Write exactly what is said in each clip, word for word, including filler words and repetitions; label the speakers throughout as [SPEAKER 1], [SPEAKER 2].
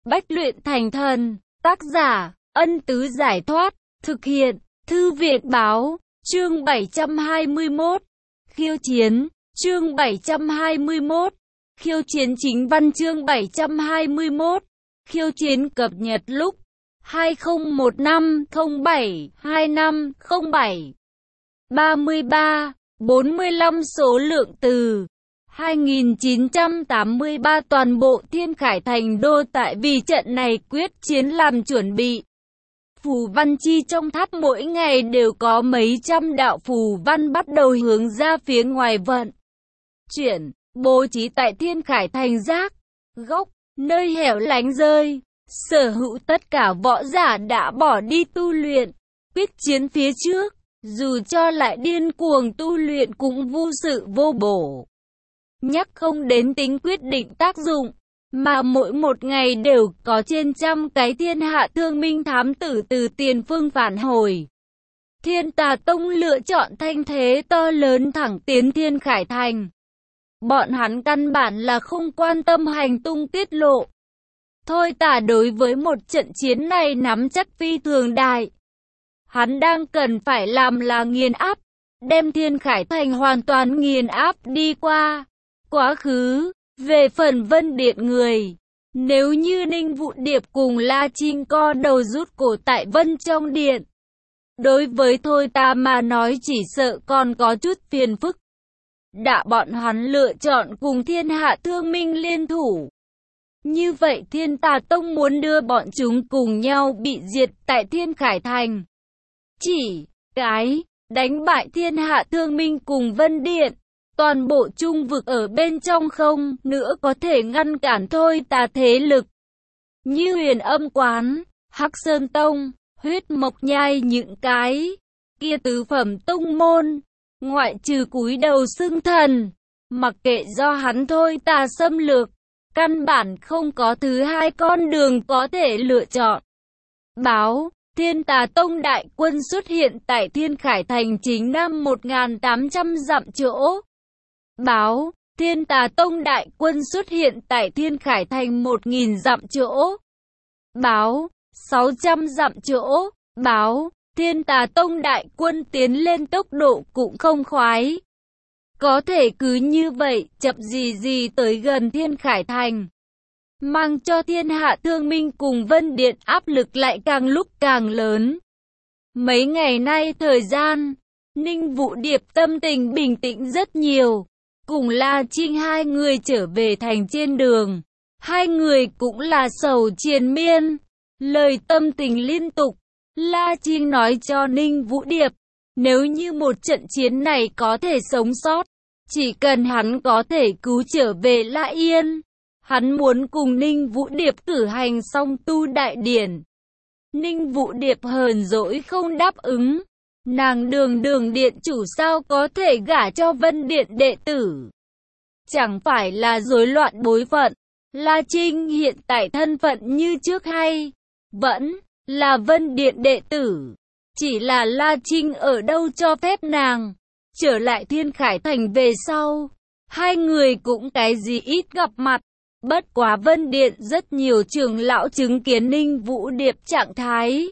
[SPEAKER 1] Bách luyện thành thần. Tác giả, Ân Tứ Giải Thoát. Thực hiện, Thư Viện Báo. Chương bảy trăm hai mươi mốt. Khiêu chiến. Chương bảy trăm hai mươi mốt. Khiêu chiến chính văn. Chương bảy trăm hai mươi mốt. Khiêu chiến cập nhật lúc hai không một năm không bảy hai năm không bảy. ba mươi ba, bốn mươi lăm số lượng từ hai nghìn chín trăm tám mươi ba. Toàn bộ Thiên Khải Thành đô tại vì trận này quyết chiến làm chuẩn bị. Phù văn chi trong tháp mỗi ngày đều có mấy trăm đạo phù văn bắt đầu hướng ra phía ngoài vận chuyển, bố trí tại Thiên Khải Thành giác, góc, nơi hẻo lánh rơi. Sở hữu tất cả võ giả đã bỏ đi tu luyện, quyết chiến phía trước, dù cho lại điên cuồng tu luyện cũng vô sự vô bổ. Nhắc không đến tính quyết định tác dụng, mà mỗi một ngày đều có trên trăm cái thiên hạ thương minh thám tử từ tiền phương phản hồi. Thiên Tà Tông lựa chọn thanh thế to lớn thẳng tiến Thiên Khải Thành. Bọn hắn căn bản là không quan tâm hành tung tiết lộ. Thôi Tà đối với một trận chiến này nắm chắc phi thường đại. Hắn đang cần phải làm là nghiền áp, đem Thiên Khải Thành hoàn toàn nghiền áp đi qua. Quá khứ, về phần Vân Điện người, nếu như Ninh Vũ Điệp cùng La Trinh co đầu rút cổ tại Vân trong điện, đối với Thôi Tà mà nói chỉ sợ còn có chút phiền phức. Đã bọn hắn lựa chọn cùng thiên hạ thương minh liên thủ, như vậy Thiên Tà Tông muốn đưa bọn chúng cùng nhau bị diệt tại Thiên Khải Thành. Chỉ cái đánh bại thiên hạ thương minh cùng Vân Điện, toàn bộ trung vực ở bên trong không nữa có thể ngăn cản Thôi Tà thế lực. Như Huyền Âm Quán, Hắc Sơn Tông, Huyết Mộc Nhai, những cái kia tứ phẩm tông môn, ngoại trừ cúi đầu xưng thần, mặc kệ do hắn Thôi Tà xâm lược, căn bản không có thứ hai con đường có thể lựa chọn. Báo, Thiên Tà Tông đại quân xuất hiện tại Thiên Khải Thành chính nam một nghìn tám trăm dặm chỗ. Báo, Thiên Tà Tông đại quân xuất hiện tại Thiên Khải Thành một nghìn dặm chỗ. Báo, sáu trăm dặm chỗ. Báo, Thiên Tà Tông đại quân tiến lên tốc độ cũng không khoái. Có thể cứ như vậy, chậm gì gì tới gần Thiên Khải Thành, mang cho thiên hạ thương minh cùng Vân Điện áp lực lại càng lúc càng lớn. Mấy ngày nay thời gian, Ninh Vũ Điệp tâm tình bình tĩnh rất nhiều. Cùng La Trinh hai người trở về thành trên đường, hai người cũng là sầu triền miên, lời tâm tình liên tục. La Trinh nói cho Ninh Vũ Điệp, nếu như một trận chiến này có thể sống sót, chỉ cần hắn có thể cứu trở về La Yên, hắn muốn cùng Ninh Vũ Điệp cử hành song tu đại điển. Ninh Vũ Điệp hờn dỗi không đáp ứng. Nàng Đường Đường điện chủ sao có thể gả cho Vân Điện đệ tử? Chẳng phải là rối loạn bối phận. La Trinh hiện tại thân phận như trước hay vẫn là Vân Điện đệ tử. Chỉ là La Trinh ở đâu cho phép nàng trở lại Thiên Khải Thành về sau, hai người cũng cái gì ít gặp mặt. Bất quá Vân Điện rất nhiều trưởng lão chứng kiến Ninh Vũ Điệp trạng thái,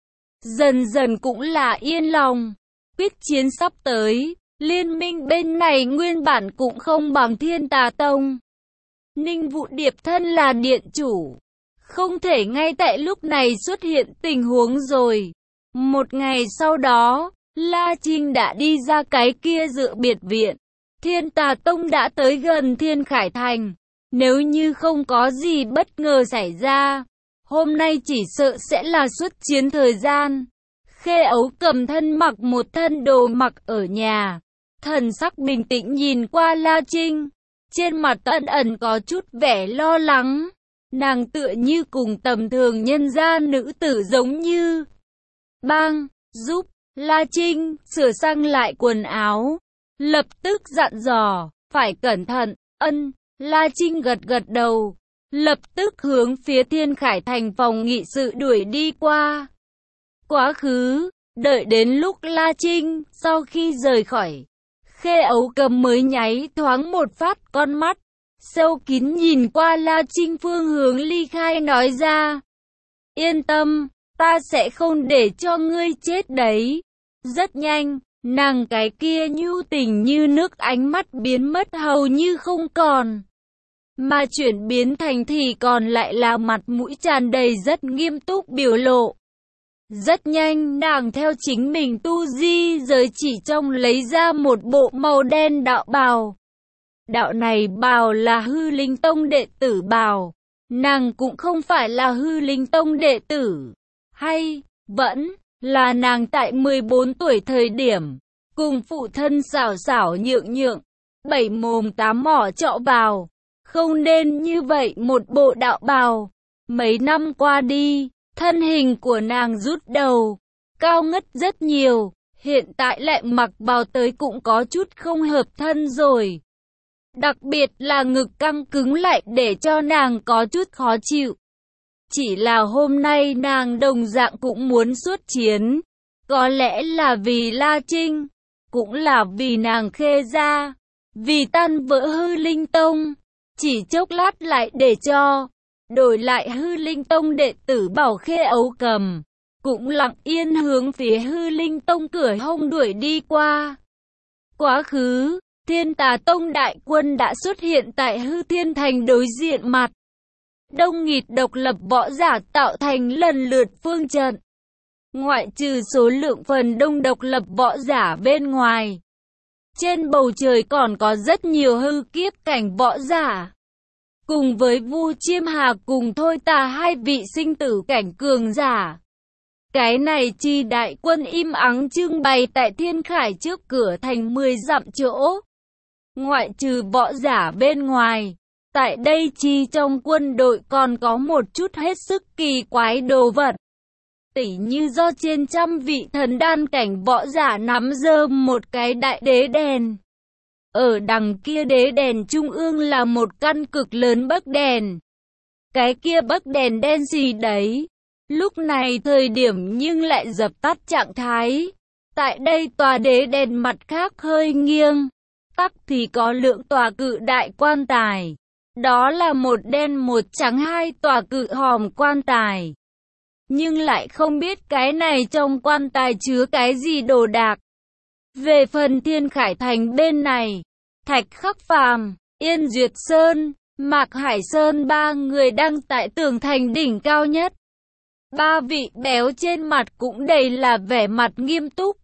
[SPEAKER 1] dần dần cũng là yên lòng. Quyết chiến sắp tới, liên minh bên này nguyên bản cũng không bằng Thiên Tà Tông. Ninh Vũ Điệp thân là điện chủ, không thể ngay tại lúc này xuất hiện tình huống rồi. Một ngày sau đó, La Trinh đã đi ra cái kia dự biệt viện. Thiên Tà Tông đã tới gần Thiên Khải Thành. Nếu như không có gì bất ngờ xảy ra, hôm nay chỉ sợ sẽ là xuất chiến thời gian. Khê Ấu cầm thân mặc một thân đồ mặc ở nhà, thần sắc bình tĩnh nhìn qua La Trinh, trên mặt ẩn ẩn có chút vẻ lo lắng. Nàng tựa như cùng tầm thường nhân gian nữ tử giống như. Bang, giúp La Trinh sửa sang lại quần áo, lập tức dặn dò, phải cẩn thận. Ân. La Trinh gật gật đầu, lập tức hướng phía Thiên Khải Thành phòng nghị sự đuổi đi qua. Quá khứ, đợi đến lúc La Trinh sau khi rời khỏi, Khê Ấu cầm mới nháy thoáng một phát con mắt, sâu kín nhìn qua La Trinh phương hướng ly khai nói ra. Yên tâm, ta sẽ không để cho ngươi chết đấy. Rất nhanh, nàng cái kia nhu tình như nước ánh mắt biến mất hầu như không còn. Mà chuyển biến thành thì còn lại là mặt mũi tràn đầy rất nghiêm túc biểu lộ. Rất nhanh nàng theo chính mình tu di giới chỉ trong lấy ra một bộ màu đen đạo bào. Đạo này bào là Hư Linh Tông đệ tử bào. Nàng cũng không phải là Hư Linh Tông đệ tử. Hay, vẫn, là nàng tại mười bốn tuổi thời điểm. Cùng phụ thân xảo xảo nhượng nhượng. Bảy mồm tám mỏ trọ vào. Không nên như vậy một bộ đạo bào. Mấy năm qua đi. Thân hình của nàng rút đầu, cao ngất rất nhiều, hiện tại lại mặc bào tới cũng có chút không hợp thân rồi. Đặc biệt là ngực căng cứng lại để cho nàng có chút khó chịu. Chỉ là hôm nay nàng đồng dạng cũng muốn xuất chiến, có lẽ là vì La Trinh, cũng là vì nàng Khê gia, vì tan vỡ Hư Linh Tông, chỉ chốc lát lại để cho đổi lại Hư Linh Tông đệ tử Bảo Khê Ấu Cầm, cũng lặng yên hướng phía Hư Linh Tông cửa hông đuổi đi qua. Quá khứ, Thiên Tà Tông đại quân đã xuất hiện tại Hư Thiên Thành đối diện mặt. Đông nghịt độc lập võ giả tạo thành lần lượt phương trận. Ngoại trừ số lượng phần đông độc lập võ giả bên ngoài, trên bầu trời còn có rất nhiều hư kiếp cảnh võ giả. Cùng với Vu Chiêm Hà cùng Thôi Tà hai vị sinh tử cảnh cường giả. Cái này chi đại quân im ắng trưng bày tại Thiên Khải trước cửa thành mười dặm chỗ. Ngoại trừ võ giả bên ngoài, tại đây chi trong quân đội còn có một chút hết sức kỳ quái đồ vật. Tỉ như do trên trăm vị thần đan cảnh võ giả nắm giơ một cái đại đế đèn. Ở đằng kia đế đèn trung ương là một căn cực lớn bấc đèn. Cái kia bấc đèn đen gì đấy, lúc này thời điểm nhưng lại dập tắt trạng thái. Tại đây tòa đế đèn mặt khác hơi nghiêng, tắc thì có lượng tòa cự đại quan tài. Đó là một đen một trắng hai tòa cự hòm quan tài. Nhưng lại không biết cái này trong quan tài chứa cái gì đồ đạc. Về phần Thiên Khải Thành bên này, Thạch Khắc Phàm, Yên Duyệt Sơn, Mạc Hải Sơn ba người đang tại tường thành đỉnh cao nhất. Ba vị béo trên mặt cũng đầy là vẻ mặt nghiêm túc.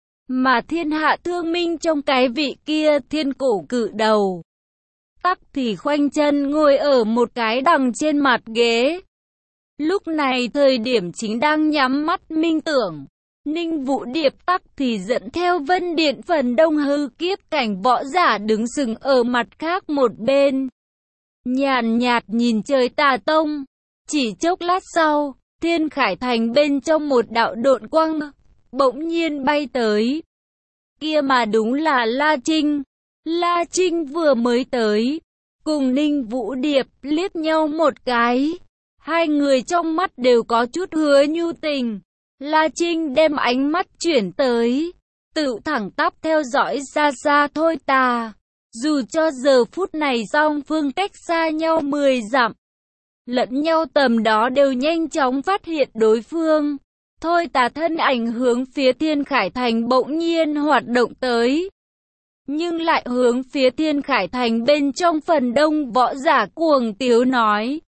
[SPEAKER 1] Mà Thiên Hạ Thương Minh trong cái vị kia thiên cổ cự đầu, tắc thì khoanh chân ngồi ở một cái đằng trên mặt ghế. Lúc này thời điểm chính đang nhắm mắt minh tưởng. Ninh Vũ Điệp tắc thì dẫn theo Vân Điện phần đông hư kiếp cảnh võ giả đứng sừng ở mặt khác một bên. Nhàn nhạt nhìn trời Tà Tông. Chỉ chốc lát sau, Thiên Khải Thành bên trong một đạo độn quang bỗng nhiên bay tới. Kia mà đúng là La Trinh. La Trinh vừa mới tới, cùng Ninh Vũ Điệp liếc nhau một cái. Hai người trong mắt đều có chút hứa nhu tình. La Trinh đem ánh mắt chuyển tới, tự thẳng tắp theo dõi xa xa Thôi Tà. Dù cho giờ phút này song phương cách xa nhau mười dặm, lẫn nhau tầm đó đều nhanh chóng phát hiện đối phương. Thôi Tà thân ảnh hướng phía Thiên Khải Thành bỗng nhiên hoạt động tới, nhưng lại hướng phía Thiên Khải Thành bên trong phần đông võ giả cuồng tiếu nói: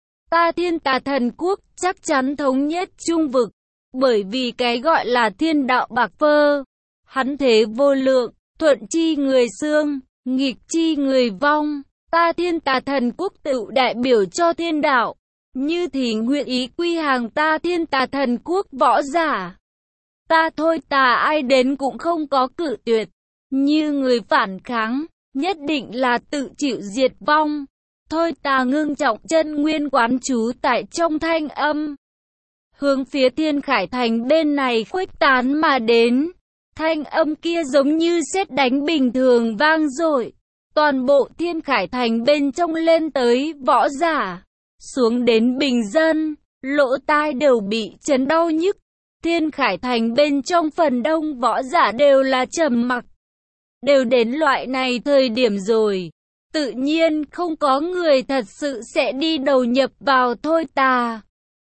[SPEAKER 1] ta Thiên Tà Thần Quốc chắc chắn thống nhất trung vực, bởi vì cái gọi là thiên đạo bạc phơ, hắn thế vô lượng, thuận chi người xương, nghịch chi người vong. Ta Thiên Tà Thần Quốc tự đại biểu cho thiên đạo, như thì nguyện ý quy hàng ta Thiên Tà Thần Quốc võ giả. Ta Thôi Tà ai đến cũng không có cự tuyệt, như người phản kháng, nhất định là tự chịu diệt vong. Thôi Tà ngưng trọng chân nguyên quán trú tại trong thanh âm, hướng phía Thiên Khải Thành bên này khuếch tán mà đến. Thanh âm kia giống như sét đánh bình thường vang dội. Toàn bộ Thiên Khải Thành bên trong lên tới võ giả, xuống đến bình dân, lỗ tai đều bị chấn đau nhức. Thiên Khải Thành bên trong phần đông võ giả đều là trầm mặc. Đều đến loại này thời điểm rồi, Tự nhiên không có người thật sự sẽ đi đầu nhập vào Thôi Tà.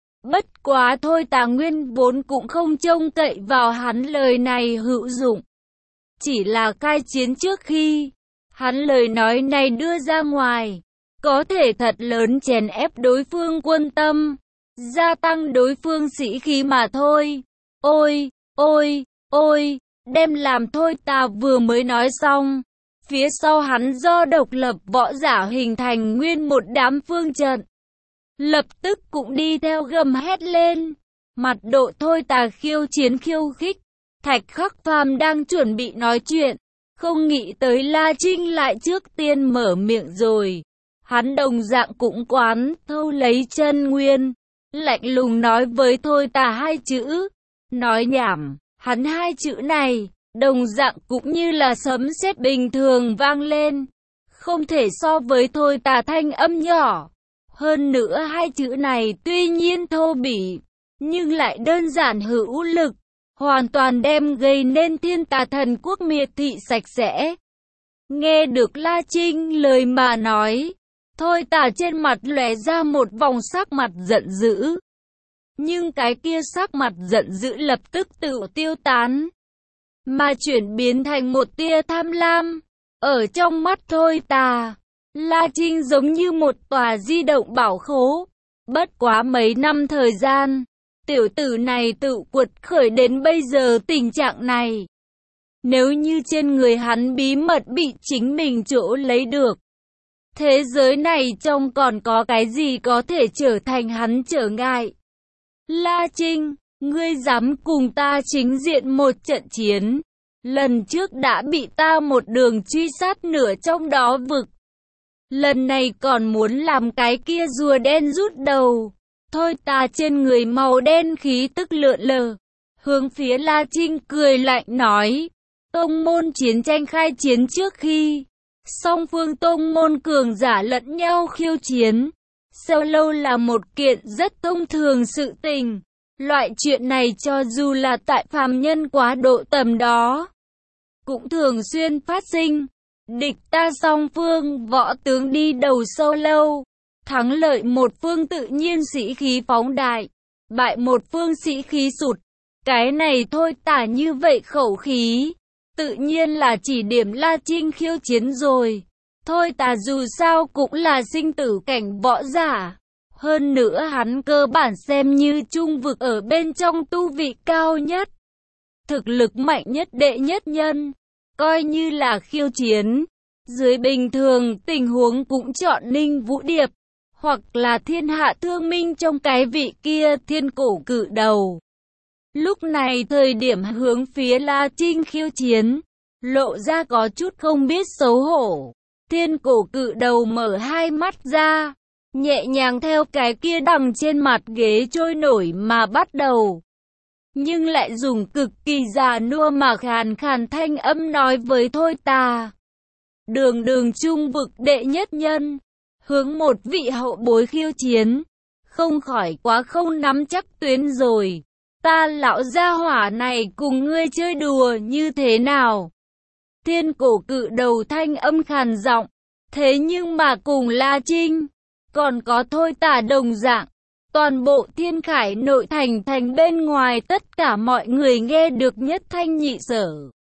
[SPEAKER 1] Bất quá Thôi Tà nguyên vốn cũng không trông cậy vào hắn lời này hữu dụng. Chỉ là khai chiến trước khi hắn lời nói này đưa ra ngoài, có thể thật lớn chèn ép đối phương quân tâm, gia tăng đối phương sĩ khí mà thôi. Ôi, ôi, ôi, đem làm Thôi Tà vừa mới nói xong. Phía sau hắn do độc lập võ giả hình thành nguyên một đám phương trận. Lập tức cũng đi theo gầm hét lên. Mặt độ Thôi Tà khiêu chiến khiêu khích. Thạch Khắc Phàm đang chuẩn bị nói chuyện. Không nghĩ tới La Trinh lại trước tiên mở miệng rồi. Hắn đồng dạng cũng quán thâu lấy chân nguyên. Lạnh lùng nói với Thôi Tà hai chữ. Nói nhảm, hắn hai chữ này. Đồng dạng cũng như là sấm sét bình thường vang lên. Không thể so với Thôi Tà thanh âm nhỏ. Hơn nữa hai chữ này tuy nhiên thô bỉ, nhưng lại đơn giản hữu lực. Hoàn toàn đem gây nên Thiên Tà Thần Quốc miệt thị sạch sẽ. Nghe được La Trinh lời mà nói, Thôi Tà trên mặt lóe ra một vòng sắc mặt giận dữ. Nhưng cái kia sắc mặt giận dữ lập tức tự tiêu tán, mà chuyển biến thành một tia tham lam. Ở trong mắt Thôi Tà, La Trinh giống như một tòa di động bảo khố. Bất quá mấy năm thời gian, tiểu tử này tự quật khởi đến bây giờ tình trạng này. Nếu như trên người hắn bí mật bị chính mình chỗ lấy được, thế giới này trông còn có cái gì có thể trở thành hắn trở ngại. La Trinh, ngươi dám cùng ta chính diện một trận chiến. Lần trước đã bị ta một đường truy sát nửa trong đó vực. Lần này còn muốn làm cái kia rùa đen rút đầu. Thôi Tà trên người màu đen khí tức lượn lờ. Hướng phía La Trinh cười lạnh nói. Tông môn chiến tranh khai chiến trước khi song phương tông môn cường giả lẫn nhau khiêu chiến. Sao lâu là một kiện rất thông thường sự tình. Loại chuyện này cho dù là tại phàm nhân quá độ tầm đó, cũng thường xuyên phát sinh. Địch ta song phương, võ tướng đi đầu sâu lâu. Thắng lợi một phương tự nhiên sĩ khí phóng đại, bại một phương sĩ khí sụt. Cái này Thôi Tà như vậy khẩu khí, tự nhiên là chỉ điểm La Trinh khiêu chiến rồi. Thôi Tà dù sao cũng là sinh tử cảnh võ giả. Hơn nữa hắn cơ bản xem như trung vực ở bên trong tu vị cao nhất, thực lực mạnh nhất đệ nhất nhân. Coi như là khiêu chiến, dưới bình thường tình huống cũng chọn Ninh Vũ Điệp, hoặc là Thiên Hạ Thương Minh trong cái vị kia thiên cổ cự đầu. Lúc này thời điểm hướng phía La Trinh khiêu chiến, lộ ra có chút không biết xấu hổ. Thiên cổ cự đầu mở hai mắt ra, nhẹ nhàng theo cái kia đằng trên mặt ghế trôi nổi mà bắt đầu. Nhưng lại dùng cực kỳ già nua mà khàn khàn thanh âm nói với Thôi Tà. Đường đường trung vực đệ nhất nhân, hướng một vị hậu bối khiêu chiến, không khỏi quá không nắm chắc tuyến rồi. Ta lão gia hỏa này cùng ngươi chơi đùa như thế nào? Thiên cổ cự đầu thanh âm khàn giọng, thế nhưng mà cùng La Trinh, còn có Thôi Tà đồng dạng. Toàn bộ Thiên Khải nội thành thành bên ngoài tất cả mọi người nghe được nhất thanh nhị sở.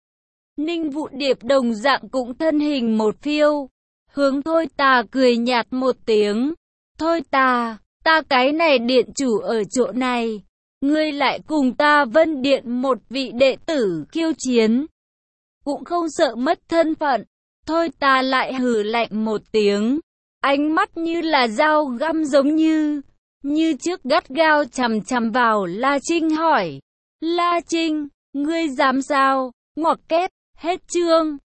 [SPEAKER 1] Ninh Vũ Điệp đồng dạng cũng thân hình một phiêu, hướng Thôi Tà cười nhạt một tiếng. Thôi Tà, ta cái này điện chủ ở chỗ này, ngươi lại cùng ta Vân Điện một vị đệ tử khiêu chiến, cũng không sợ mất thân phận. Thôi Tà lại hừ lạnh một tiếng, ánh mắt như là dao găm giống như Như trước gắt gao chằm chằm vào La Trinh hỏi. La Trinh, ngươi dám sao? Ngoặc kép, hết chương.